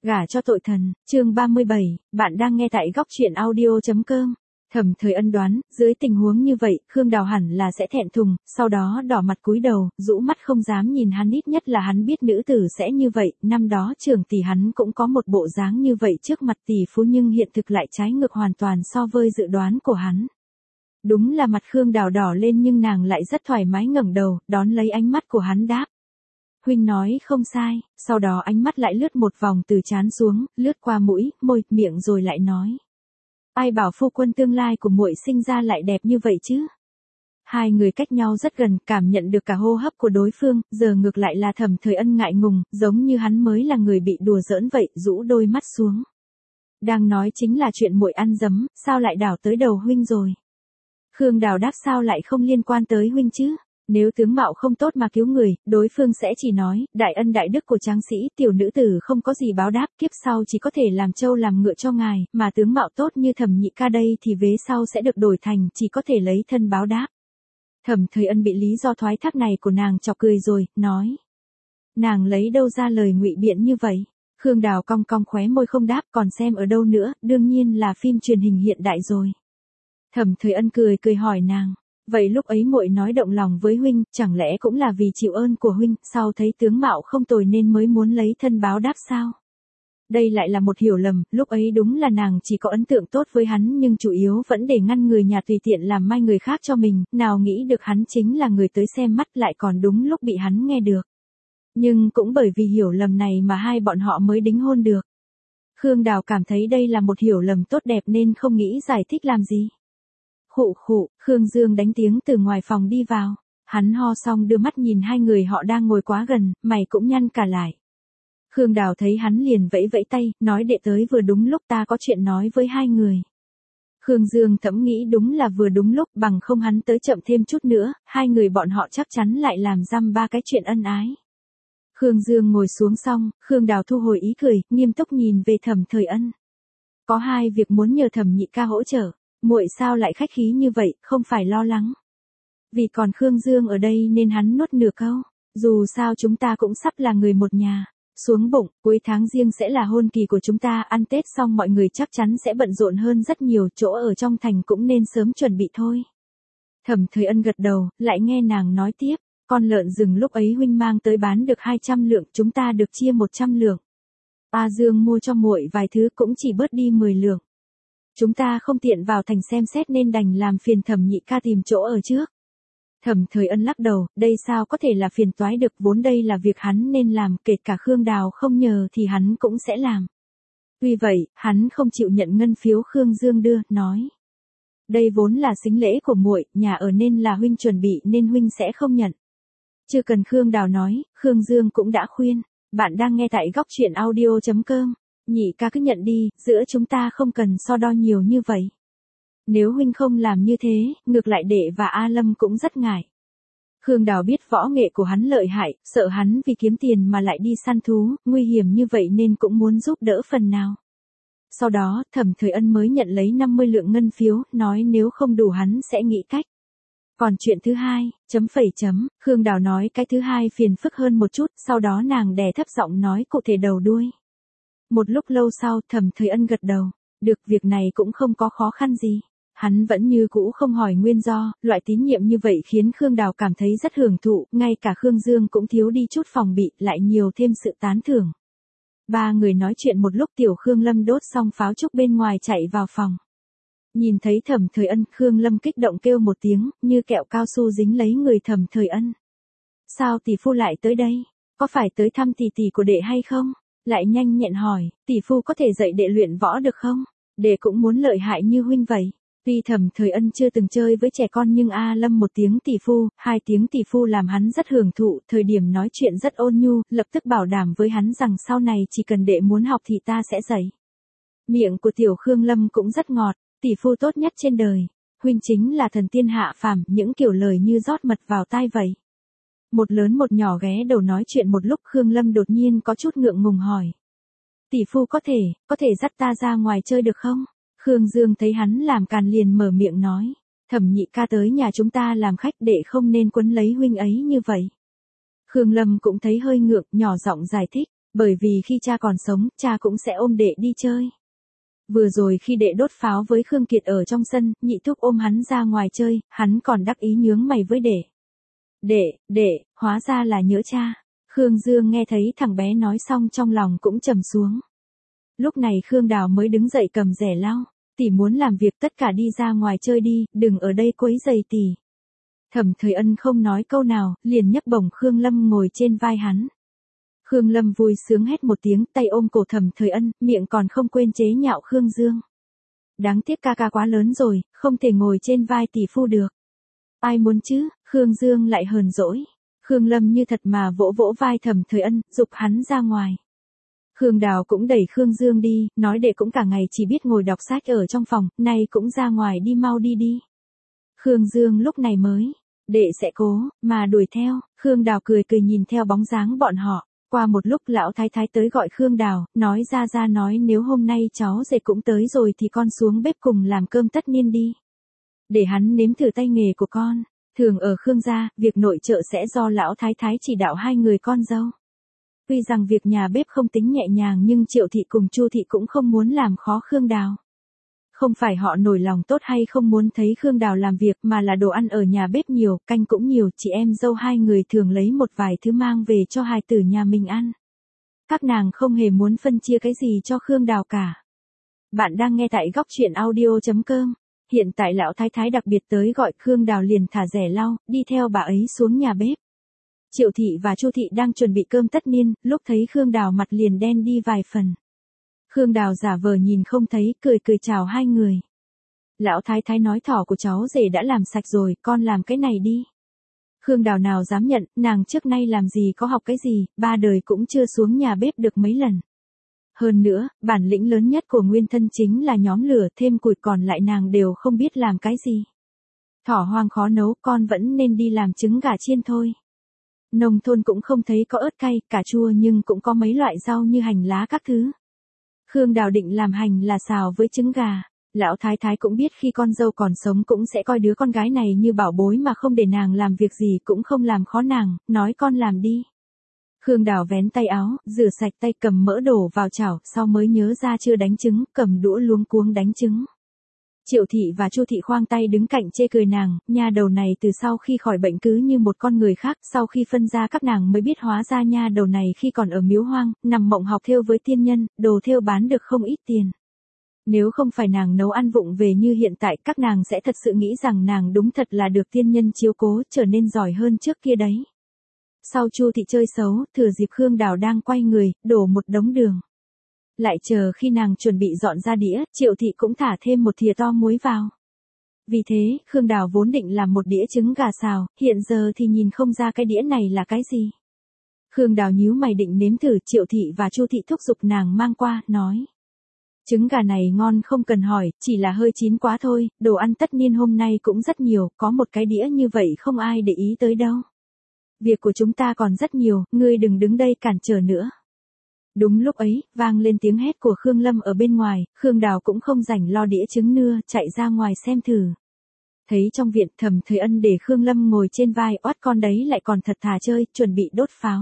Gả cho tội thần, chương 37, bạn đang nghe tại góc truyện audio.com. Thẩm Thời Ân đoán, dưới tình huống như vậy, Khương Đào hẳn là sẽ thẹn thùng, sau đó đỏ mặt cúi đầu, rũ mắt không dám nhìn hắn, ít nhất là hắn biết nữ tử sẽ như vậy, năm đó Trường tỷ hắn cũng có một bộ dáng như vậy trước mặt tỷ phú, nhưng hiện thực lại trái ngược hoàn toàn so với dự đoán của hắn. Đúng là mặt Khương Đào đỏ lên, nhưng nàng lại rất thoải mái ngẩng đầu, đón lấy ánh mắt của hắn đáp. Huynh nói không sai, sau đó ánh mắt lại lướt một vòng từ trán xuống, lướt qua mũi, môi, miệng rồi lại nói. Ai bảo phu quân tương lai của muội sinh ra lại đẹp như vậy chứ? Hai người cách nhau rất gần, cảm nhận được cả hô hấp của đối phương, giờ ngược lại là Thẩm Thời Ân ngại ngùng, giống như hắn mới là người bị đùa giỡn vậy, rũ đôi mắt xuống. Đang nói chính là chuyện muội ăn dấm, sao lại đảo tới đầu huynh rồi? Khương Đào đáp, sao lại không liên quan tới huynh chứ? Nếu tướng mạo không tốt mà cứu người, đối phương sẽ chỉ nói, đại ân đại đức của tráng sĩ, tiểu nữ tử không có gì báo đáp, kiếp sau chỉ có thể làm trâu làm ngựa cho ngài, mà tướng mạo tốt như Thẩm nhị ca đây thì vế sau sẽ được đổi thành, chỉ có thể lấy thân báo đáp. Thẩm Thời Ân bị lý do thoái thác này của nàng chọc cười rồi, nói. Nàng lấy đâu ra lời ngụy biện như vậy? Khương Đào cong cong khóe môi không đáp, còn xem ở đâu nữa, đương nhiên là phim truyền hình hiện đại rồi. Thẩm Thời Ân cười cười hỏi nàng. Vậy lúc ấy muội nói động lòng với huynh, chẳng lẽ cũng là vì chịu ơn của huynh, sau thấy tướng mạo không tồi nên mới muốn lấy thân báo đáp sao? Đây lại là một hiểu lầm, lúc ấy đúng là nàng chỉ có ấn tượng tốt với hắn, nhưng chủ yếu vẫn để ngăn người nhà tùy tiện làm mai người khác cho mình, nào nghĩ được hắn chính là người tới xem mắt, lại còn đúng lúc bị hắn nghe được. Nhưng cũng bởi vì hiểu lầm này mà hai bọn họ mới đính hôn được. Khương Đào cảm thấy đây là một hiểu lầm tốt đẹp nên không nghĩ giải thích làm gì. Khụ khụ, Khương Dương đánh tiếng từ ngoài phòng đi vào. Hắn ho xong đưa mắt nhìn hai người họ đang ngồi quá gần, mày cũng nhăn cả lại. Khương Đào thấy hắn liền vẫy vẫy tay, nói đệ tới vừa đúng lúc, ta có chuyện nói với hai người. Khương Dương thẫm nghĩ đúng là vừa đúng lúc, bằng không hắn tới chậm thêm chút nữa, hai người bọn họ chắc chắn lại làm răm ba cái chuyện ân ái. Khương Dương ngồi xuống xong, Khương Đào thu hồi ý cười, nghiêm túc nhìn về Thẩm Thời Ân. Có hai việc muốn nhờ Thẩm nhị ca hỗ trợ. Muội sao lại khách khí như vậy, không phải lo lắng. Vì còn Khương Dương ở đây nên hắn nuốt nửa câu. Dù sao chúng ta cũng sắp là người một nhà. Xuống bụng, cuối tháng riêng sẽ là hôn kỳ của chúng ta, ăn Tết xong mọi người chắc chắn sẽ bận rộn hơn rất nhiều, chỗ ở trong thành cũng nên sớm chuẩn bị thôi. Thẩm Thời Ân gật đầu, lại nghe nàng nói tiếp. Con lợn rừng lúc ấy huynh mang tới bán được 200 lượng, chúng ta được chia 100 lượng. A Dương mua cho muội vài thứ cũng chỉ bớt đi 10 lượng. Chúng ta không tiện vào thành xem xét nên đành làm phiền Thẩm nhị ca tìm chỗ ở trước. Thẩm Thời Ân lắc đầu, đây sao có thể là phiền toái được, vốn đây là việc hắn nên làm, kể cả Khương Đào không nhờ thì hắn cũng sẽ làm. Tuy vậy, hắn không chịu nhận ngân phiếu Khương Dương đưa, nói. Đây vốn là sính lễ của muội, nhà ở nên là huynh chuẩn bị nên huynh sẽ không nhận. Chưa cần Khương Đào nói, Khương Dương cũng đã khuyên, bạn đang nghe tại góc truyện audio.com. Nhị ca cứ nhận đi, giữa chúng ta không cần so đo nhiều như vậy. Nếu huynh không làm như thế, ngược lại đệ và A Lâm cũng rất ngại. Khương Đào biết võ nghệ của hắn lợi hại, sợ hắn vì kiếm tiền mà lại đi săn thú, nguy hiểm như vậy nên cũng muốn giúp đỡ phần nào. Sau đó, Thẩm Thời Ân mới nhận lấy 50 lượng ngân phiếu, nói nếu không đủ hắn sẽ nghĩ cách. Còn chuyện thứ hai, Khương Đào nói cái thứ hai phiền phức hơn một chút, sau đó nàng đè thấp giọng nói cụ thể đầu đuôi. Một lúc lâu sau, Thẩm Thời Ân gật đầu, được, việc này cũng không có khó khăn gì. Hắn vẫn như cũ không hỏi nguyên do, loại tín nhiệm như vậy khiến Khương Đào cảm thấy rất hưởng thụ, ngay cả Khương Dương cũng thiếu đi chút phòng bị, lại nhiều thêm sự tán thưởng. Ba người nói chuyện một lúc, tiểu Khương Lâm đốt xong pháo trúc bên ngoài chạy vào phòng. Nhìn thấy Thẩm Thời Ân, Khương Lâm kích động kêu một tiếng, như kẹo cao su dính lấy người Thẩm Thời Ân. Sao tỷ phu lại tới đây? Có phải tới thăm tỷ tỷ của đệ hay không? Lại nhanh nhẹn hỏi, tỷ phu có thể dạy đệ luyện võ được không? Đệ cũng muốn lợi hại như huynh vậy. Tuy Thẩm Thời Ân chưa từng chơi với trẻ con nhưng A Lâm một tiếng tỷ phu, hai tiếng tỷ phu làm hắn rất hưởng thụ, thời điểm nói chuyện rất ôn nhu, lập tức bảo đảm với hắn rằng sau này chỉ cần đệ muốn học thì ta sẽ dạy. Miệng của tiểu Khương Lâm cũng rất ngọt, tỷ phu tốt nhất trên đời. Huynh chính là thần tiên hạ phàm, những kiểu lời như rót mật vào tai vậy. Một lớn một nhỏ ghé đầu nói chuyện một lúc, Khương Lâm đột nhiên có chút ngượng ngùng hỏi. Tỷ phu có thể dắt ta ra ngoài chơi được không? Khương Dương thấy hắn làm càn liền mở miệng nói. Thẩm nhị ca tới nhà chúng ta làm khách, đệ không nên quấn lấy huynh ấy như vậy. Khương Lâm cũng thấy hơi ngượng, nhỏ giọng giải thích. Bởi vì khi cha còn sống, cha cũng sẽ ôm đệ đi chơi. Vừa rồi khi đệ đốt pháo với Khương Kiệt ở trong sân, nhị thúc ôm hắn ra ngoài chơi, hắn còn đắc ý nhướng mày với đệ. Đệ, hóa ra là nhớ cha. Khương Dương nghe thấy thằng bé nói xong trong lòng cũng trầm xuống. Lúc này Khương Đào mới đứng dậy cầm rẻ lau. Tỷ muốn làm việc tất cả đi ra ngoài chơi đi, đừng ở đây quấy rầy tỷ. Thẩm Thời Ân không nói câu nào, liền nhấc bổng Khương Lâm ngồi trên vai hắn. Khương Lâm vui sướng hét một tiếng, tay ôm cổ Thẩm Thời Ân, miệng còn không quên chế nhạo Khương Dương. Đáng tiếc ca ca quá lớn rồi, không thể ngồi trên vai tỷ phu được. Ai muốn chứ, Khương Dương lại hờn dỗi. Khương Lâm như thật mà vỗ vỗ vai Thẩm Thời Ân, giục hắn ra ngoài. Khương Đào cũng đẩy Khương Dương đi, nói đệ cũng cả ngày chỉ biết ngồi đọc sách ở trong phòng, nay cũng ra ngoài đi mau đi. Khương Dương lúc này mới, đệ sẽ cố, mà đuổi theo. Khương Đào cười nhìn theo bóng dáng bọn họ. Qua một lúc lão thái thái tới gọi Khương Đào, nói ra nói nếu hôm nay cháu dệt cũng tới rồi thì con xuống bếp cùng làm cơm tất niên đi. Để hắn nếm thử tay nghề của con. Thường ở Khương gia, việc nội trợ sẽ do lão thái thái chỉ đạo hai người con dâu. Tuy rằng việc nhà bếp không tính nhẹ nhàng nhưng Triệu thị cùng Chu thị cũng không muốn làm khó Khương Đào. Không phải họ nổi lòng tốt hay không muốn thấy Khương Đào làm việc mà là đồ ăn ở nhà bếp nhiều, canh cũng nhiều, chị em dâu hai người thường lấy một vài thứ mang về cho hài tử nhà mình ăn. Các nàng không hề muốn phân chia cái gì cho Khương Đào cả. Bạn đang nghe tại góc truyện audio.com. Hiện tại lão thái thái đặc biệt tới gọi Khương Đào liền thả rẻ lau, đi theo bà ấy xuống nhà bếp. Triệu thị và Chu thị đang chuẩn bị cơm tất niên, lúc thấy Khương Đào mặt liền đen đi vài phần. Khương Đào giả vờ nhìn không thấy, cười chào hai người. Lão thái thái nói thỏ của cháu rể đã làm sạch rồi, con làm cái này đi. Khương Đào nào dám nhận, nàng trước nay làm gì có học cái gì, ba đời cũng chưa xuống nhà bếp được mấy lần. Hơn nữa, bản lĩnh lớn nhất của nguyên thân chính là nhóm lửa, thêm củi, còn lại nàng đều không biết làm cái gì. Thỏ hoang khó nấu, con vẫn nên đi làm trứng gà chiên thôi. Nông thôn cũng không thấy có ớt cay, cà chua nhưng cũng có mấy loại rau như hành lá các thứ. Khương Đào định làm hành là xào với trứng gà. Lão thái thái cũng biết khi con dâu còn sống cũng sẽ coi đứa con gái này như bảo bối mà không để nàng làm việc gì cũng không làm khó nàng, nói con làm đi. Khương Đào vén tay áo, rửa sạch tay, cầm mỡ đổ vào chảo, sau mới nhớ ra chưa đánh trứng, cầm đũa luống cuống đánh trứng. Triệu thị và Chu thị khoang tay đứng cạnh chê cười nàng, nha đầu này từ sau khi khỏi bệnh cứ như một con người khác, sau khi phân ra các nàng mới biết hóa ra nha đầu này khi còn ở miếu hoang, nằm mộng học thêu với tiên nhân, đồ thêu bán được không ít tiền. Nếu không phải nàng nấu ăn vụng về như hiện tại, các nàng sẽ thật sự nghĩ rằng nàng đúng thật là được tiên nhân chiếu cố, trở nên giỏi hơn trước kia đấy. Sau Chu thị chơi xấu, thừa dịp Khương Đào đang quay người, đổ một đống đường. Lại chờ khi nàng chuẩn bị dọn ra đĩa, Triệu thị cũng thả thêm một thìa to muối vào. Vì thế, Khương Đào vốn định làm một đĩa trứng gà xào, hiện giờ thì nhìn không ra cái đĩa này là cái gì. Khương Đào nhíu mày định nếm thử, Triệu thị và Chu thị thúc giục nàng mang qua, nói. Trứng gà này ngon không cần hỏi, chỉ là hơi chín quá thôi, đồ ăn tất niên hôm nay cũng rất nhiều, có một cái đĩa như vậy không ai để ý tới đâu. Việc của chúng ta còn rất nhiều, ngươi đừng đứng đây cản trở nữa. Đúng lúc ấy, vang lên tiếng hét của Khương Lâm ở bên ngoài, Khương Đào cũng không rảnh lo đĩa trứng nưa, chạy ra ngoài xem thử. Thấy trong viện, Thẩm Thời Ân để Khương Lâm ngồi trên vai, oát con đấy lại còn thật thà chơi, chuẩn bị đốt pháo.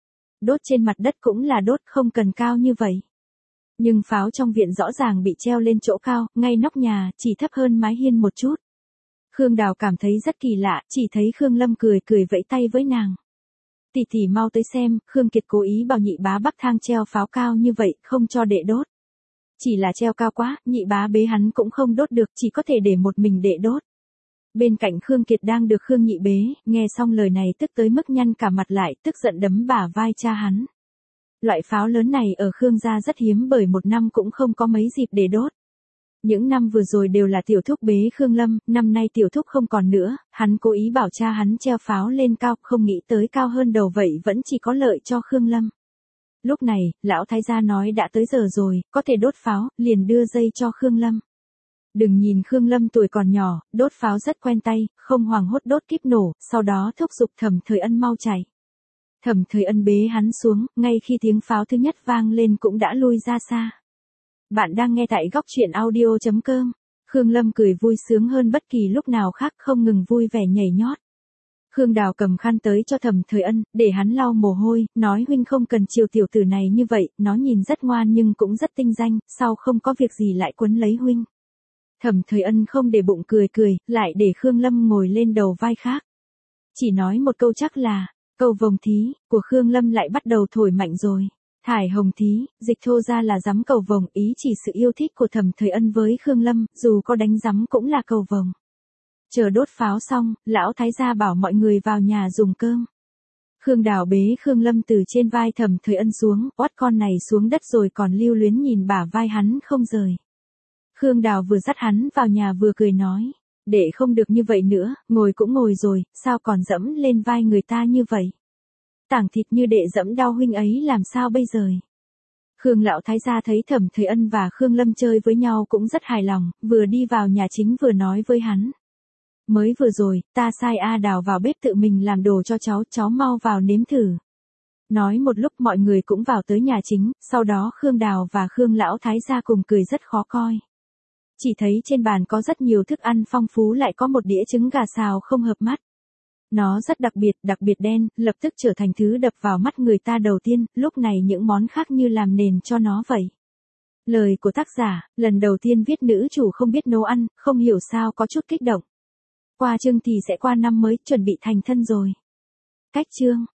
Đốt trên mặt đất cũng là đốt, không cần cao như vậy. Nhưng pháo trong viện rõ ràng bị treo lên chỗ cao, ngay nóc nhà, chỉ thấp hơn mái hiên một chút. Khương Đào cảm thấy rất kỳ lạ, chỉ thấy Khương Lâm cười vẫy tay với nàng. Tỷ tỷ mau tới xem, Khương Kiệt cố ý bảo nhị bá bắc thang treo pháo cao như vậy, không cho đệ đốt. Chỉ là treo cao quá, nhị bá bế hắn cũng không đốt được, chỉ có thể để một mình đệ đốt. Bên cạnh Khương Kiệt đang được Khương nhị bế, nghe xong lời này tức tới mức nhăn cả mặt lại, tức giận đấm bả vai cha hắn. Loại pháo lớn này ở Khương gia rất hiếm bởi một năm cũng không có mấy dịp để đốt. Những năm vừa rồi đều là tiểu thúc bế Khương Lâm, năm nay tiểu thúc không còn nữa, hắn cố ý bảo cha hắn treo pháo lên cao, không nghĩ tới cao hơn đầu vậy vẫn chỉ có lợi cho Khương Lâm. Lúc này, lão thái gia nói đã tới giờ rồi, có thể đốt pháo, liền đưa dây cho Khương Lâm. Đừng nhìn Khương Lâm tuổi còn nhỏ, đốt pháo rất quen tay, không hoảng hốt đốt kíp nổ, sau đó thúc giục Thẩm Thời Ân mau chạy. Thẩm Thời Ân bế hắn xuống, ngay khi tiếng pháo thứ nhất vang lên cũng đã lui ra xa. Bạn đang nghe tại góc truyện audio.com. Khương Lâm cười vui sướng hơn bất kỳ lúc nào khác, không ngừng vui vẻ nhảy nhót. Khương Đào cầm khăn tới cho Thẩm Thời Ân, để hắn lau mồ hôi, nói huynh không cần chiều tiểu tử này như vậy, nó nhìn rất ngoan nhưng cũng rất tinh danh, sau không có việc gì lại quấn lấy huynh. Thẩm Thời Ân không để bụng cười cười, lại để Khương Lâm ngồi lên đầu vai khác. Chỉ nói một câu chắc là, cầu vồng thí, của Khương Lâm lại bắt đầu thổi mạnh rồi. Thải hồng thí, dịch thô ra là giắm cầu vồng, ý chỉ sự yêu thích của Thẩm Thời Ân với Khương Lâm, dù có đánh giắm cũng là cầu vồng. Chờ đốt pháo xong, lão thái gia bảo mọi người vào nhà dùng cơm. Khương Đào bế Khương Lâm từ trên vai Thẩm Thời Ân xuống, oát con này xuống đất rồi còn lưu luyến nhìn bả vai hắn không rời. Khương Đào vừa dắt hắn vào nhà vừa cười nói, đệ không được như vậy nữa, ngồi cũng ngồi rồi, sao còn dẫm lên vai người ta như vậy? Tảng thịt như đệ dẫm đau huynh ấy làm sao bây giờ? Khương lão thái gia thấy Thẩm Thời Ân và Khương Lâm chơi với nhau cũng rất hài lòng, vừa đi vào nhà chính vừa nói với hắn. Mới vừa rồi, ta sai A Đào vào bếp tự mình làm đồ cho cháu mau vào nếm thử. Nói một lúc mọi người cũng vào tới nhà chính, sau đó Khương Đào và Khương lão thái gia cùng cười rất khó coi. Chỉ thấy trên bàn có rất nhiều thức ăn phong phú, lại có một đĩa trứng gà xào không hợp mắt. Nó rất đặc biệt đen, lập tức trở thành thứ đập vào mắt người ta đầu tiên, lúc này những món khác như làm nền cho nó vậy. Lời của tác giả, lần đầu tiên viết nữ chủ không biết nấu ăn, không hiểu sao có chút kích động. Qua chương thì sẽ qua năm mới, chuẩn bị thành thân rồi. Cách chương.